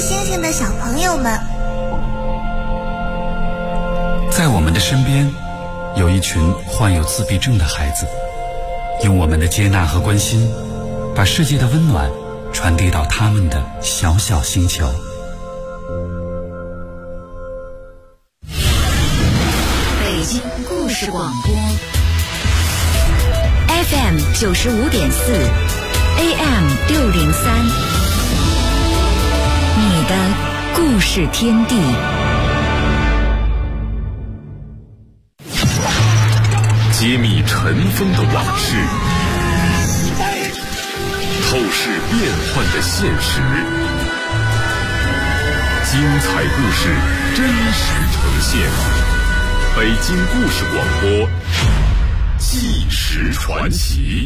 星星的小朋友们， 在我们的身边有一群患有自闭症的孩子，用我们的接纳和关心，把世界的温暖传递到他们的小小星球。 北京故事广播 FM 95.4 AM 603，你的故事天地。 揭秘尘封的往事，透视变幻的现实，精彩故事真实呈现。北京故事广播，纪实传奇。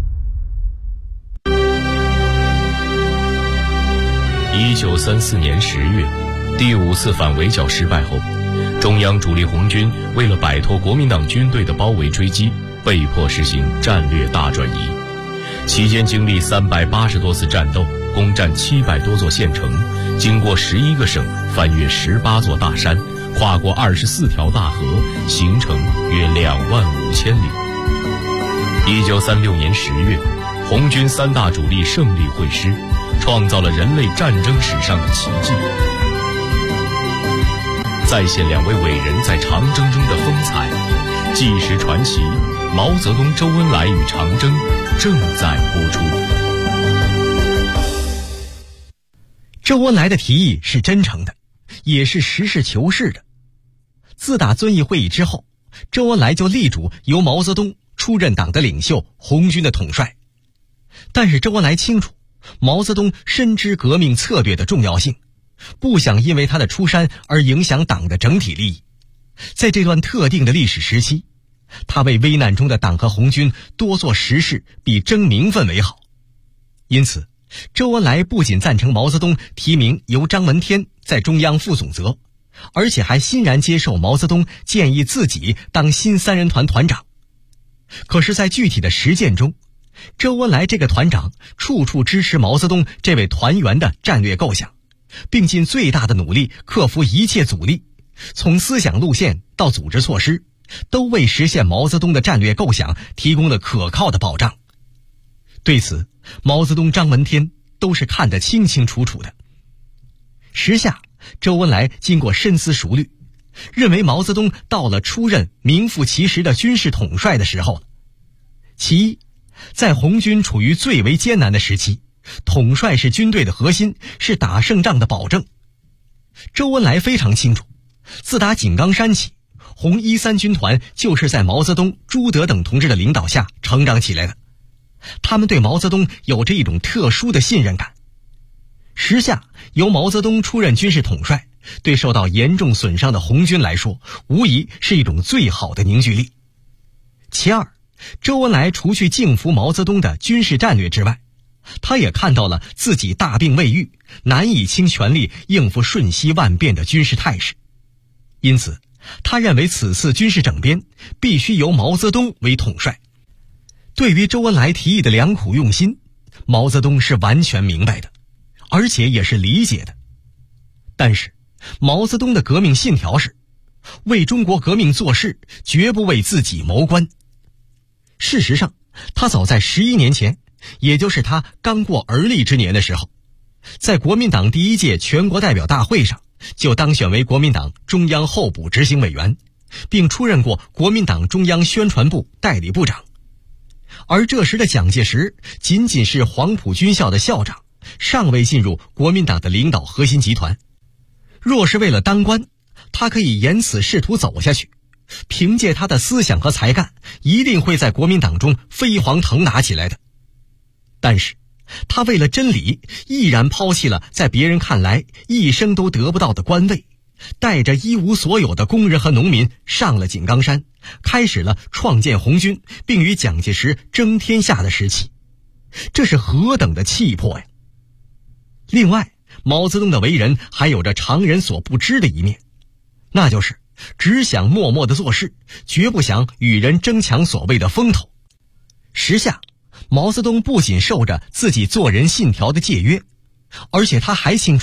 1934年10月，第5次反围剿失败后，中央主力红军为了摆脱国民党军队的包围追击，被迫实行战略大转移。期间经历380多次战斗，攻占700多座县城，经过11个省，翻越18座大山，跨过24条大河，行程约25000里。1936年10月，红军3大主力胜利会师，创造了人类战争史上的奇迹，再现2位伟人在长征中的风采。纪实传奇，毛泽东、周恩来与长征正在播出。 周恩来的提议是真诚的，也是实事求是的。自打遵义会议之后，周恩来就力主由毛泽东出任党的领袖，红军的统帅。但是周恩来清楚，毛泽东深知革命策略的重要性，不想因为他的出山而影响党的整体利益。在这段特定的历史时期，他为危难中的党和红军多做实事，比争名分为好。因此，周恩来不仅赞成毛泽东提名由张闻天在中央副总责，而且还欣然接受毛泽东建议自己当新3人团团长。可是在具体的实践中，周恩来这个团长处处支持毛泽东这位团员的战略构想，并尽最大的努力克服一切阻力，从思想路线到组织措施，都为实现毛泽东的战略构想提供了可靠的保障。对此，毛泽东、张闻天都是看得清清楚楚的。时下，周恩来经过深思熟虑，认为毛泽东到了出任名副其实的军事统帅的时候了。其一，在红军处于最为艰难的时期，统帅是军队的核心，是打胜仗的保证。周恩来非常清楚，自打井冈山起，红13军团就是在毛泽东、朱德等同志的领导下成长起来的。他们对毛泽东有着一种特殊的信任感。时下由毛泽东出任军事统帅，对受到严重损伤的红军来说，无疑是一种最好的凝聚力。其二，周恩来除去敬服毛泽东的军事战略之外，他也看到了自己大病未愈，难以倾全力应付瞬息万变的军事态势。因此，他认为此次军事整编必须由毛泽东为统帅。对于周恩来提议的良苦用心，毛泽东是完全明白的，而且也是理解的。但是，毛泽东的革命信条是为中国革命做事，绝不为自己谋官。事实上，他早在11年前，也就是他刚过而立之年的时候，在国民党第1届全国代表大会上就当选为国民党中央候补执行委员，并出任过国民党中央宣传部代理部长。而这时的蒋介石仅仅是黄埔军校的校长，尚未进入国民党的领导核心集团。若是为了当官，他可以沿此仕途走下去，凭借他的思想和才干，一定会在国民党中飞黄腾达起来的。但是他为了真理，毅然抛弃了在别人看来一生都得不到的官位，带着一无所有的工人和农民上了井冈山，开始了创建红军并与蒋介石争天下的时期。这是何等的气魄呀！另外，毛泽东的为人还有着常人所不知的一面，那就是只想默默地做事，绝不想与人争抢所谓的风头。时下，毛泽东不仅受着自己做人信条的戒约，而且他还清楚，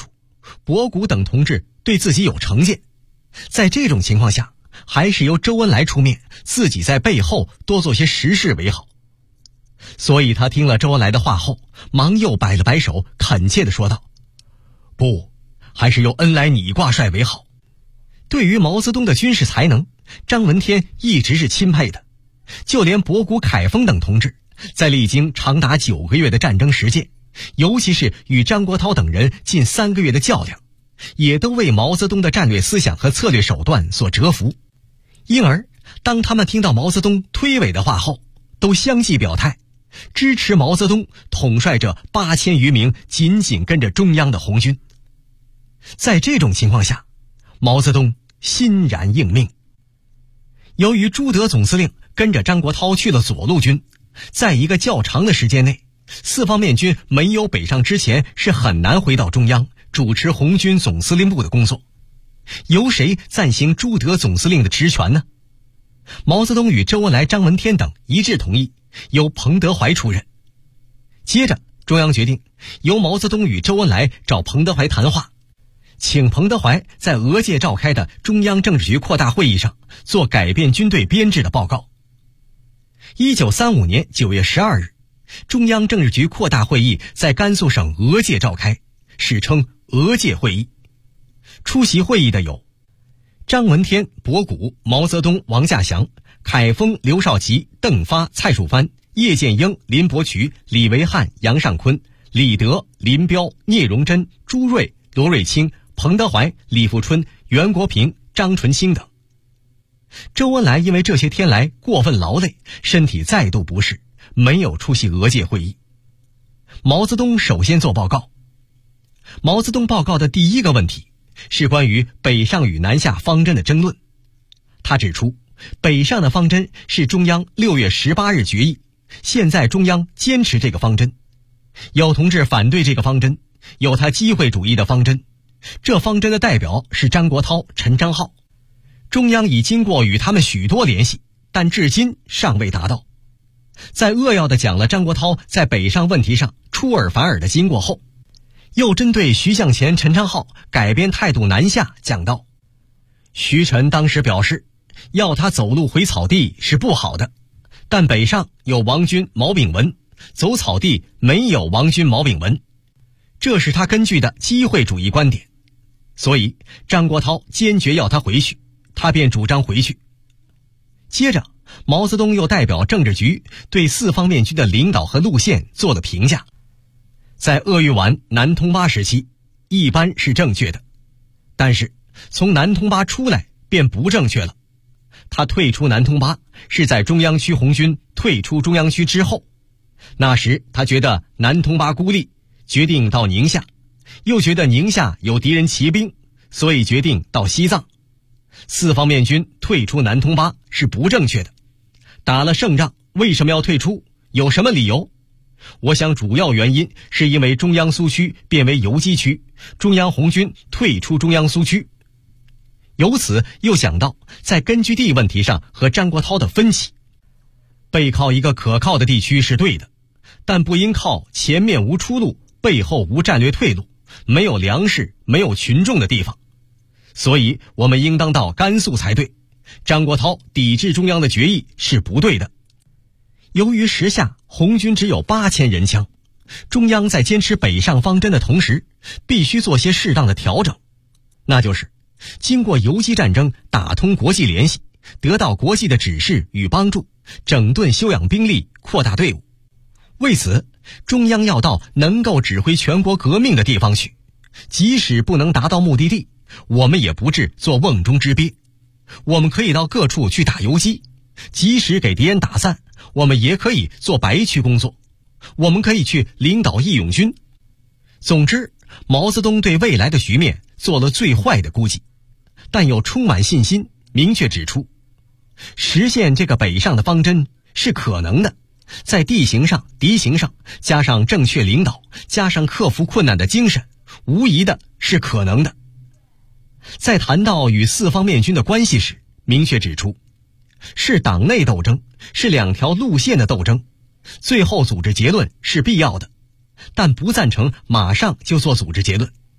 博古等同志对自己有成见，在这种情况下，还是由周恩来出面，自己在背后多做些实事为好。所以他听了周恩来的话后，忙又摆了摆手，恳切地说道：不，还是由恩来你挂帅为好。对于毛泽东的军事才能，张闻天一直是钦佩的，就连博古、凯丰等同志在历经长达9个月的战争实践，尤其是与张国焘等人近3个月的较量，也都为毛泽东的战略思想和策略手段所折服。因而当他们听到毛泽东推诿的话后，都相继表态，支持毛泽东统帅着8000余名紧紧跟着中央的红军。在这种情况下，毛泽东欣然应命。由于朱德总司令跟着张国焘去了左路军，在一个较长的时间内，四方面军没有北上之前是很难回到中央主持红军总司令部的工作。由谁暂行朱德总司令的职权呢？毛泽东与周恩来、张闻天等一致同意由彭德怀出任。接着中央决定由毛泽东与周恩来找彭德怀谈话，请彭德怀在俄界召开的中央政治局扩大会议上做改变军队编制的报告。1935年9月12日，中央政治局扩大会议在甘肃省俄界召开，史称俄界会议。出席会议的有张闻天、博古、毛泽东、王稼祥、凯丰、刘少奇、邓发、蔡树藩、叶剑英、林伯渠、李维汉、杨尚昆、李德、林彪、聂荣臻、朱瑞、罗瑞卿、彭德怀、李富春、袁国平、张纯兴等。周恩来因为这些天来过分劳累，身体再度不适，没有出席俄界会议。毛泽东首先做报告。毛泽东报告的第一个问题是关于北上与南下方针的争论。他指出，北上的方针是中央6月18日决议，现在中央坚持这个方针。有同志反对这个方针，有他机会主义的方针。这方针的代表是张国焘、陈昌浩。中央已经过与他们许多联系，但至今尚未达到。在扼要地讲了张国焘在北上问题上出尔反尔的经过后，又针对徐向前、陈昌浩改变态度南下讲道：徐陈当时表示，要他走路回草地是不好的，但北上有王军、毛炳文，走草地没有王军、毛炳文，这是他根据的机会主义观点。所以张国焘坚决要他回去，他便主张回去。接着毛泽东又代表政治局对四方面军的领导和路线做了评价。在鄂豫皖南通巴时期，一般是正确的，但是从南通巴出来便不正确了。他退出南通巴是在中央区红军退出中央区之后，那时他觉得南通巴孤立，决定到宁夏，又觉得宁夏有敌人骑兵，所以决定到西藏。四方面军退出南通巴是不正确的，打了胜仗为什么要退出？有什么理由？我想主要原因是因为中央苏区变为游击区，中央红军退出中央苏区。由此又想到在根据地问题上和张国焘的分歧，背靠一个可靠的地区是对的，但不应靠前面无出路、背后无战略退路、没有粮食、没有群众的地方。所以我们应当到甘肃才对，张国焘抵制中央的决议是不对的。由于时下红军只有8000人枪，中央在坚持北上方针的同时，必须做些适当的调整，那就是经过游击战争打通国际联系，得到国际的指示与帮助，整顿休养兵力，扩大队伍。为此，中央要到能够指挥全国革命的地方去，即使不能达到目的地，我们也不致做瓮中之鳖。我们可以到各处去打游击，即使给敌人打散，我们也可以做白区工作，我们可以去领导义勇军。总之，毛泽东对未来的局面做了最坏的估计，但又充满信心，明确指出，实现这个北上的方针是可能的，在地形上、敌形上，加上正确领导，加上克服困难的精神，无疑的是可能的。在谈到与四方面军的关系时，明确指出，是党内斗争，是两条路线的斗争，最后组织结论是必要的，但不赞成马上就做组织结论。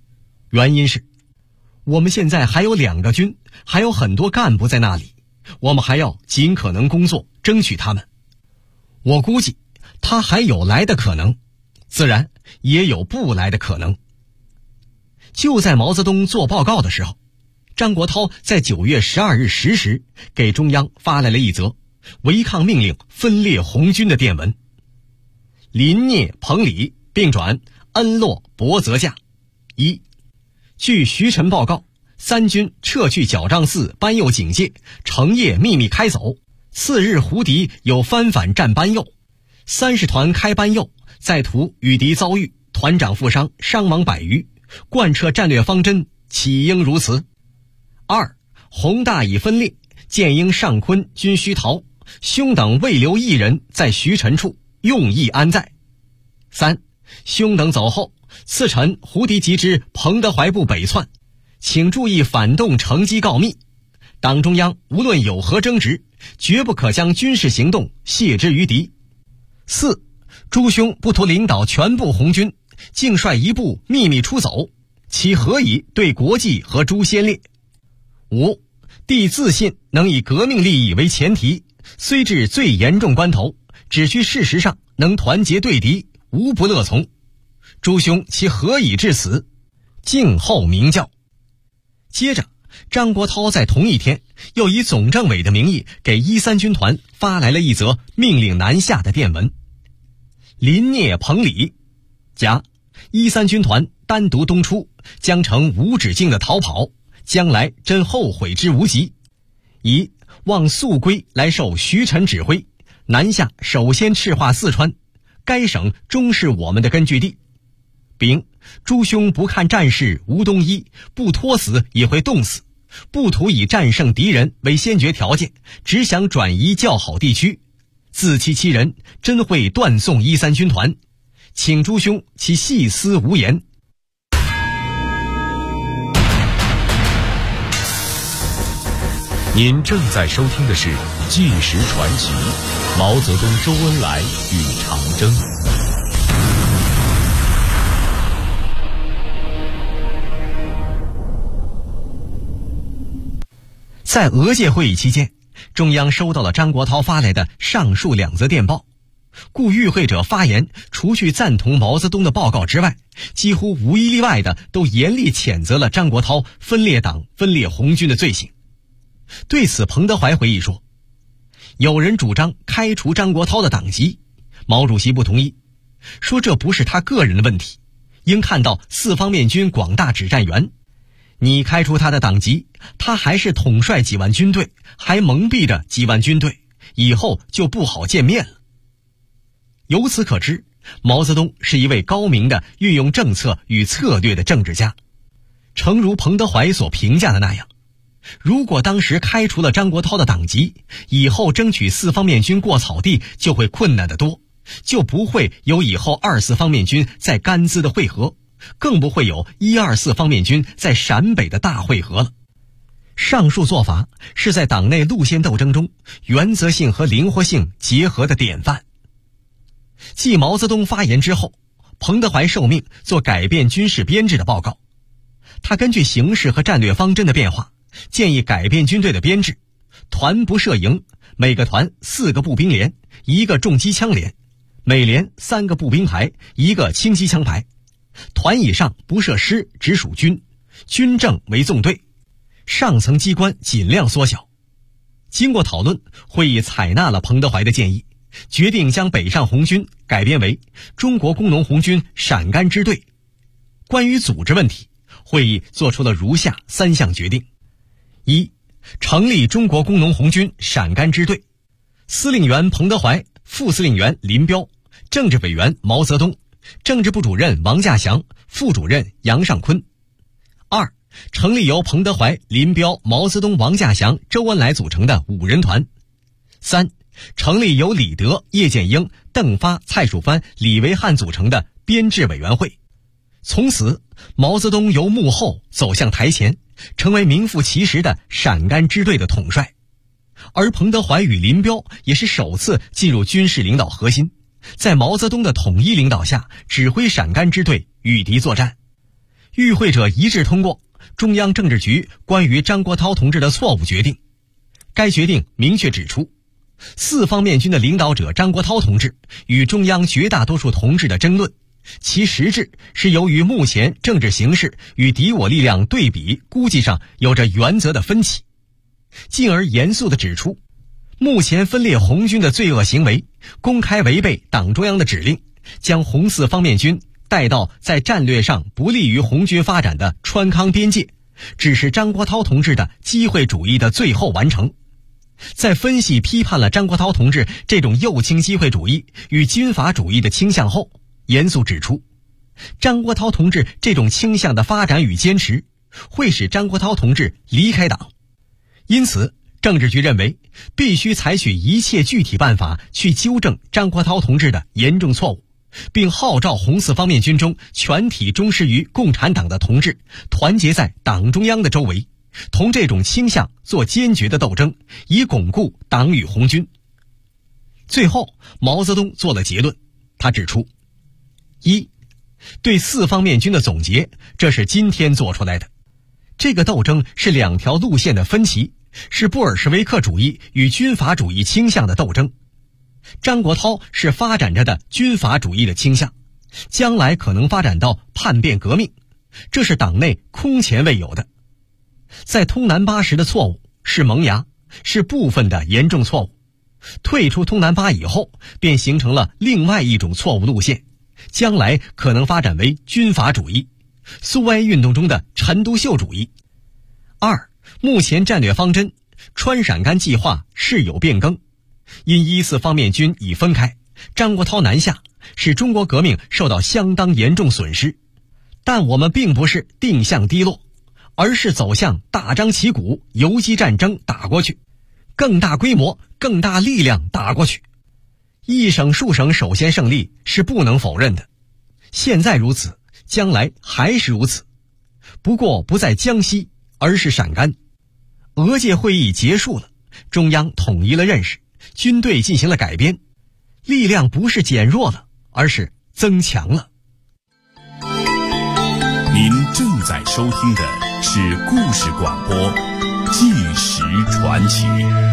原因是我们现在还有2个军，还有很多干部在那里，我们还要尽可能工作，争取他们。我估计他还有来的可能，自然也有不来的可能。就在毛泽东做报告的时候，张国焘在9月12日10时给中央发来了一则违抗命令分裂红军的电文：林聂彭蠡并转，恩洛伯泽驾。1. 据徐晨报告，3军撤去角帐寺班右警戒，成夜秘密开走。次日胡敌有翻反占班右，30团开班右，在途与敌遭遇，团长负伤，伤亡100余。贯彻战略方针，岂应如此？2. 宏大已分裂，建英上昆均须逃，兄等未留一人在徐晨处，用意安在？3. 兄等走后，次晨胡敌急之彭德怀部北窜，请注意反动乘机告密。党中央无论有何争执，绝不可将军事行动卸之于敌。4. 朱兄不图领导全部红军，竟率一部秘密出走，其何以对国际和诸先烈？5. 帝自信能以革命利益为前提，虽至最严重关头，只需事实上能团结对敌，无不乐从。诸兄其何以至此？静候明教。接着张国焘在同一天又以总政委的名义给13军团发来了一则命令南下的电文：林聂彭蠡甲13军团单独东出，将成无止境的逃跑，将来真后悔之无及。乙望速归来受徐晨指挥，南下首先赤化四川，该省终是我们的根据地。丙诸兄不看战事无东一，不托死也会冻死，不图以战胜敌人为先决条件，只想转移较好地区，自欺欺人，真会断送13军团，请诸兄其细思无言。 您正在收听的是《纪实传奇》，毛泽东、周恩来与长征。 在俄界会议期间，中央收到了张国焘发来的上述2则电报，故与会者发言除去赞同毛泽东的报告之外，几乎无一例外的都严厉谴责了张国焘分裂党、分裂红军的罪行。对此，彭德怀回忆说，有人主张开除张国焘的党籍，毛主席不同意，说这不是他个人的问题，应看到四方面军广大指战员，你开除他的党籍，他还是统帅几万军队，还蒙蔽着几万军队，以后就不好见面了。由此可知，毛泽东是一位高明的运用政策与策略的政治家。诚如彭德怀所评价的那样，如果当时开除了张国焘的党籍，以后争取四方面军过草地就会困难得多，就不会有以后24方面军在甘孜的会合，更不会有124方面军在陕北的大会合了。上述做法是在党内路线斗争中原则性和灵活性结合的典范。继毛泽东发言之后，彭德怀受命做改变军事编制的报告。他根据形势和战略方针的变化，建议改变军队的编制，团不设营，每个团4个步兵连，1个重机枪连，每连3个步兵排，1个轻机枪排。团以上不设师，只属军，军政为纵队，上层机关尽量缩小。经过讨论，会议采纳了彭德怀的建议，决定将北上红军改编为中国工农红军陕甘支队。关于组织问题，会议做出了如下3项决定： 1. 成立中国工农红军陕甘支队，司令员彭德怀，副司令员林彪，政治委员毛泽东，政治部主任王稼祥，副主任杨尚昆。 2. 成立由彭德怀、林彪、毛泽东、王稼祥、周恩来组成的5人团。 3. 成立由李德、叶剑英、邓发、蔡曙藩、李维汉组成的编制委员会。从此，毛泽东由幕后走向台前，成为名副其实的陕甘支队的统帅。而彭德怀与林彪也是首次进入军事领导核心，在毛泽东的统一领导下，指挥陕甘支队与敌作战。 与会者一致通过中央政治局关于张国焘同志的错误决定。该决定明确指出，四方面军的领导者张国焘同志与中央绝大多数同志的争论，其实质是由于目前政治形势与敌我力量对比估计上有着原则的分歧，进而严肃地指出，目前分裂红军的罪恶行为公开违背党中央的指令，将红四方面军带到在战略上不利于红军发展的川康边界，只是张国焘同志的机会主义的最后完成。在分析批判了张国焘同志这种右倾机会主义与军阀主义的倾向后，严肃指出，张国焘同志这种倾向的发展与坚持会使张国焘同志离开党。因此政治局认为必须采取一切具体办法去纠正张国焘同志的严重错误，并号召红四方面军中全体忠实于共产党的同志团结在党中央的周围，同这种倾向做坚决的斗争，以巩固党与红军。最后毛泽东做了结论，他指出：一，对四方面军的总结，这是今天做出来的。这个斗争是两条路线的分歧，是布尔什维克主义与军阀主义倾向的斗争。张国焘是发展着的军阀主义的倾向，将来可能发展到叛变革命，这是党内空前未有的。在通南巴时的错误是萌芽，是部分的严重错误。退出通南巴以后，便形成了另外一种错误路线，将来可能发展为军阀主义，苏维埃运动中的陈独秀主义。二，目前战略方针川陕甘计划是有变更，因一四方面军已分开，张国焘南下，使中国革命受到相当严重损失。但我们并不是定向低落，而是走向大张旗鼓游击战争打过去，更大规模更大力量打过去。一省数省首先胜利是不能否认的，现在如此，将来还是如此，不过不在江西，而是陕甘。俄界会议结束了，中央统一了认识，军队进行了改编，力量不是减弱了，而是增强了。 您正在收听的是故事广播《纪实传奇》。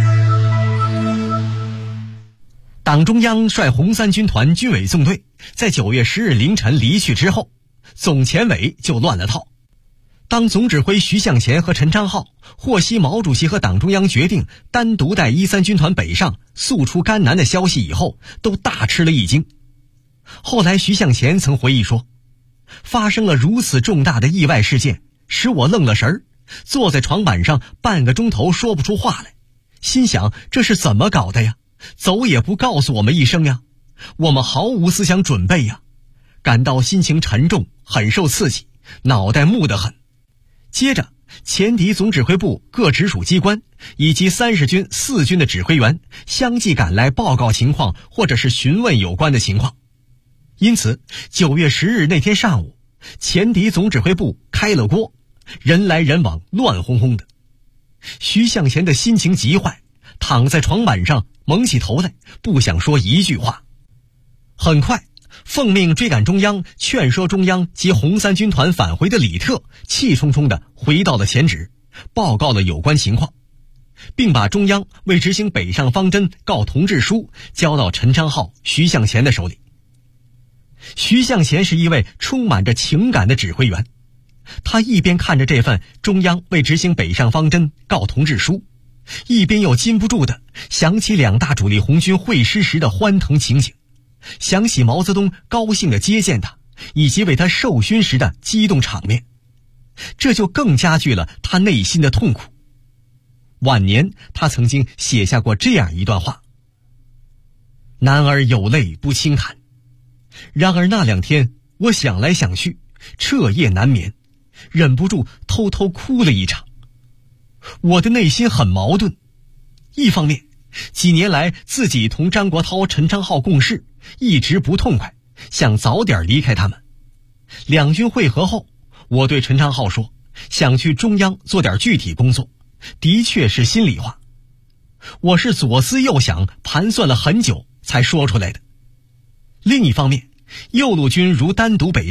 党中央率红三军团军委纵队在9月10日凌晨离去之后，总前委就乱了套。当总指挥徐向前和陈昌浩获悉毛主席和党中央决定单独带1、3军团北上速出甘南的消息以后，都大吃了一惊。后来徐向前曾回忆说，发生了如此重大的意外事件，使我愣了神儿，坐在床板上半个钟头说不出话来，心想这是怎么搞的呀？走也不告诉我们一声呀，我们毫无思想准备呀，感到心情沉重，很受刺激，脑袋木得很。接着前敌总指挥部各直属机关以及30军4军的指挥员相继赶来报告情况，或者是询问有关的情况。因此9月10日那天上午，前敌总指挥部开了锅，人来人往，乱哄哄的。徐向前的心情极坏，躺在床板上蒙起头来，不想说一句话。很快奉命追赶中央、劝说中央及红三军团返回的李特气冲冲地回到了前指，报告了有关情况，并把中央为执行北上方针告同志书交到陈昌浩、徐向前的手里。徐向前是一位充满着情感的指挥员，他一边看着这份中央为执行北上方针告同志书，一边又禁不住地想起2大主力红军会师时的欢腾情景，想起毛泽东高兴地接见他，以及为他授勋时的激动场面，这就更加剧了他内心的痛苦。晚年他曾经写下过这样一段话：男儿有泪不轻弹，然而那2天我想来想去，彻夜难眠，忍不住偷偷哭了一场。我的内心很矛盾，一方面几年来自己同张国焘、陈昌浩共事，一直不痛快，想早点离开他们。2军会合后，我对陈昌浩说，想去中央做点具体工作，的确是心里话。我是左思右想，盘算了很久才说出来的。另一方面，右路军如单独北上，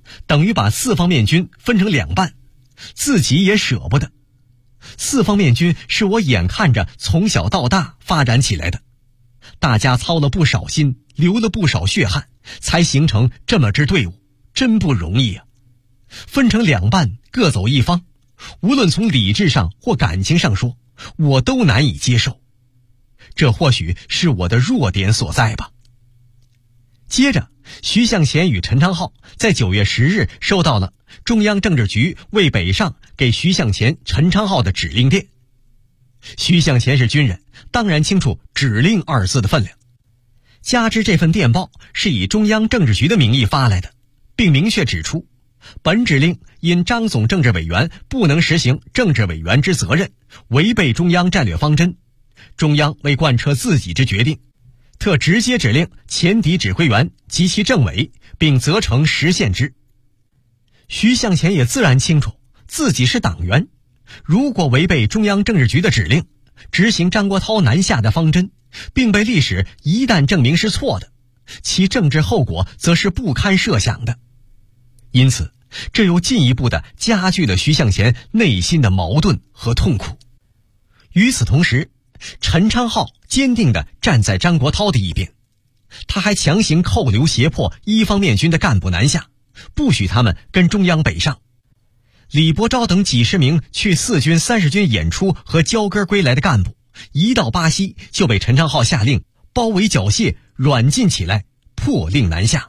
等于把四方面军分成2半，自己也舍不得。四方面军是我眼看着从小到大发展起来的，大家操了不少心，流了不少血汗，才形成这么支队伍，真不容易啊！分成2半，各走一方，无论从理智上或感情上说，我都难以接受。这或许是我的弱点所在吧。接着，徐向前与陈昌浩在9月10日收到了中央政治局为北上给徐向前、陈昌浩的指令电。徐向前是军人，当然清楚指令2字的分量。加之这份电报是以中央政治局的名义发来的，并明确指出，本指令因张总政治委员不能实行政治委员之责任，违背中央战略方针，中央为贯彻自己之决定，特直接指令前敌指挥员及其政委，并责成实现之。徐向前也自然清楚自己是党员，如果违背中央政治局的指令，执行张国焘南下的方针，并被历史一旦证明是错的，其政治后果则是不堪设想的。因此，这又进一步地加剧了徐向前内心的矛盾和痛苦。与此同时，陈昌浩坚定地站在张国焘的一边，他还强行扣留胁迫一方面军的干部南下，不许他们跟中央北上。李伯钊等几十名去4军、30军演出和交歌归来的干部，一到巴西就被陈昌浩下令包围缴械，软禁起来，迫令南下。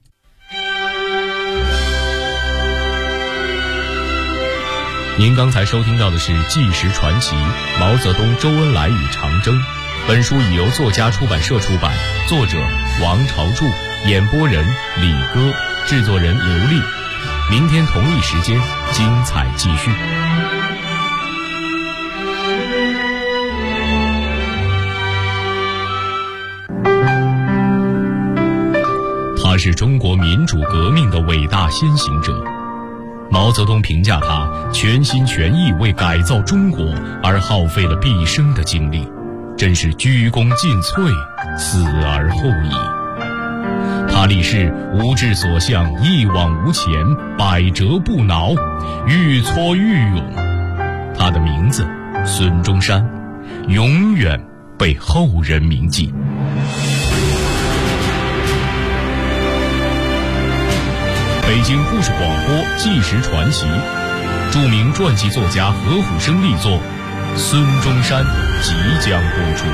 您刚才收听到的是《纪实传奇：毛泽东、周恩来与长征》。本书已由作家出版社出版，作者王朝柱，演播人李歌，制作人刘丽。明天同一时间，精彩继续。他是中国民主革命的伟大先行者。毛泽东评价他全心全意为改造中国而耗费了毕生的精力，真是鞠躬尽瘁，死而后已。他立誓无志所向，一往无前，百折不挠，愈挫愈勇。他的名字孙中山永远被后人铭记。北京故事广播纪实传奇，著名传记作家何虎生力作《孙中山》即将播出。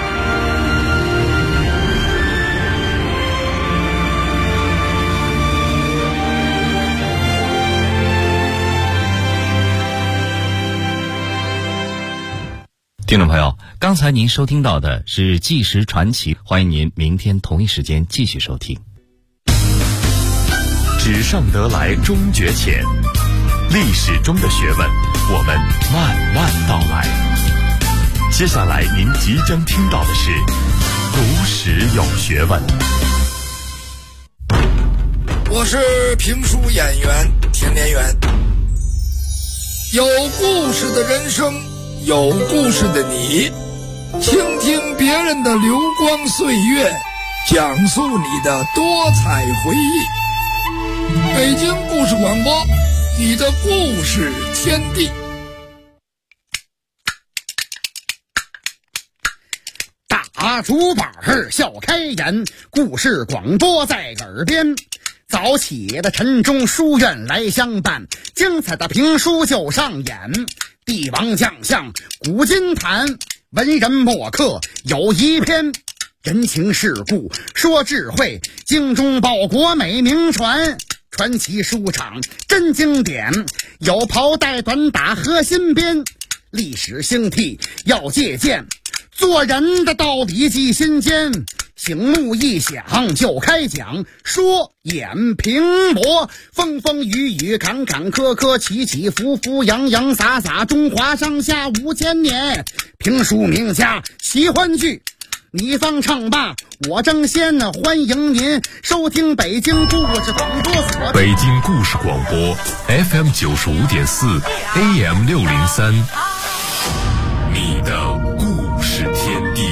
听众朋友，刚才您收听到的是纪实传奇，欢迎您明天同一时间继续收听。 纸上得来终觉浅，历史中的学问，我们慢慢道来。接下来您即将听到的是读史有学问。 我是评书演员田连元。有故事的人生，有故事的你，倾听别人的流光岁月，讲述你的多彩回忆。北京故事广播，你的故事天地。 大竹板笑开颜，故事广播在耳边。早起的晨钟书院来相伴，精彩的评书就上演。帝王将相古今谈，文人墨客有一篇。人情世故说智慧，精忠报国美名传。传奇书场真经典，有袍带短打和新编。历史兴替要借鉴，做人的道理记心间。醒目一响就开讲，说演评驳，风风雨雨坎坎坷坷，起起伏伏洋洋洒洒，中华上下5000年。评书名家喜欢剧，你方唱罢我争先，欢迎您收听北京故事广播所。 北京故事广播 FM 95.4 AM 603，你的故事天地。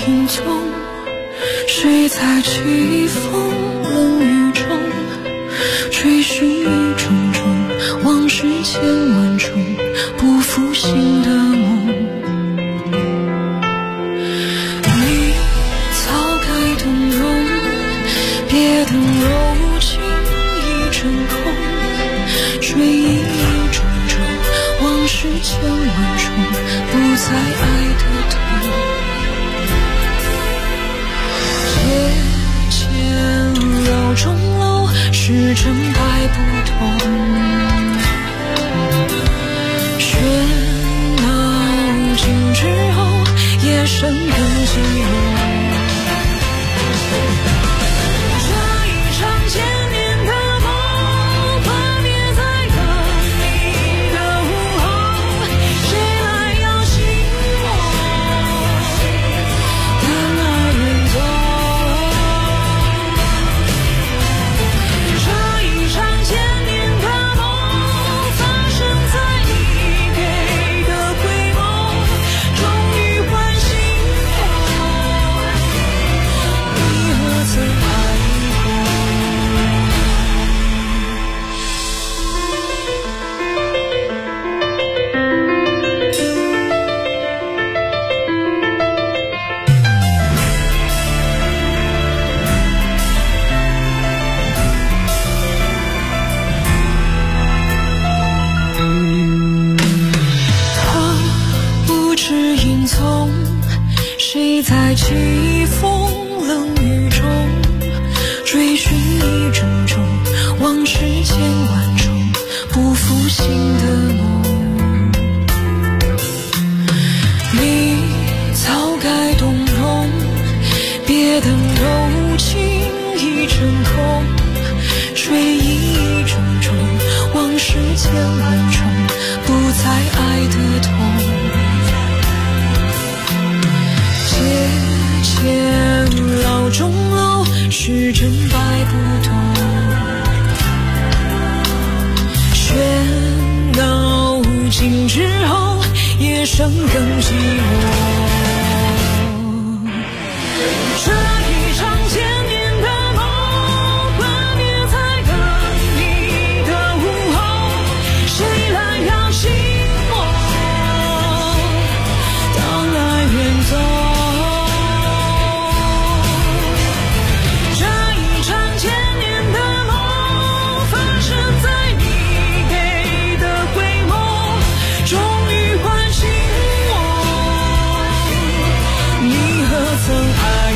影踪，谁在凄风冷雨中追寻一种种往事千万种不复醒的梦。你早该动容，别等柔情一阵空，追忆一种种往事千万种不再爱的痛。楼中楼，是真白不同，喧闹尽之后，夜深更寂寞。这一场千年的梦，幻灭在等你的午后，谁来摇醒我的那远走。谁在凄风冷雨中追寻一种种往事千万种不复醒的梦。你早该动容，别等柔情一阵空，追忆一种种往事千万种不再爱的痛。老钟楼，是真白不同，喧闹尽之后，夜深更寂寞。这一场千年的梦，幻灭在等你的午后，谁来摇醒我？当爱远走。曾爱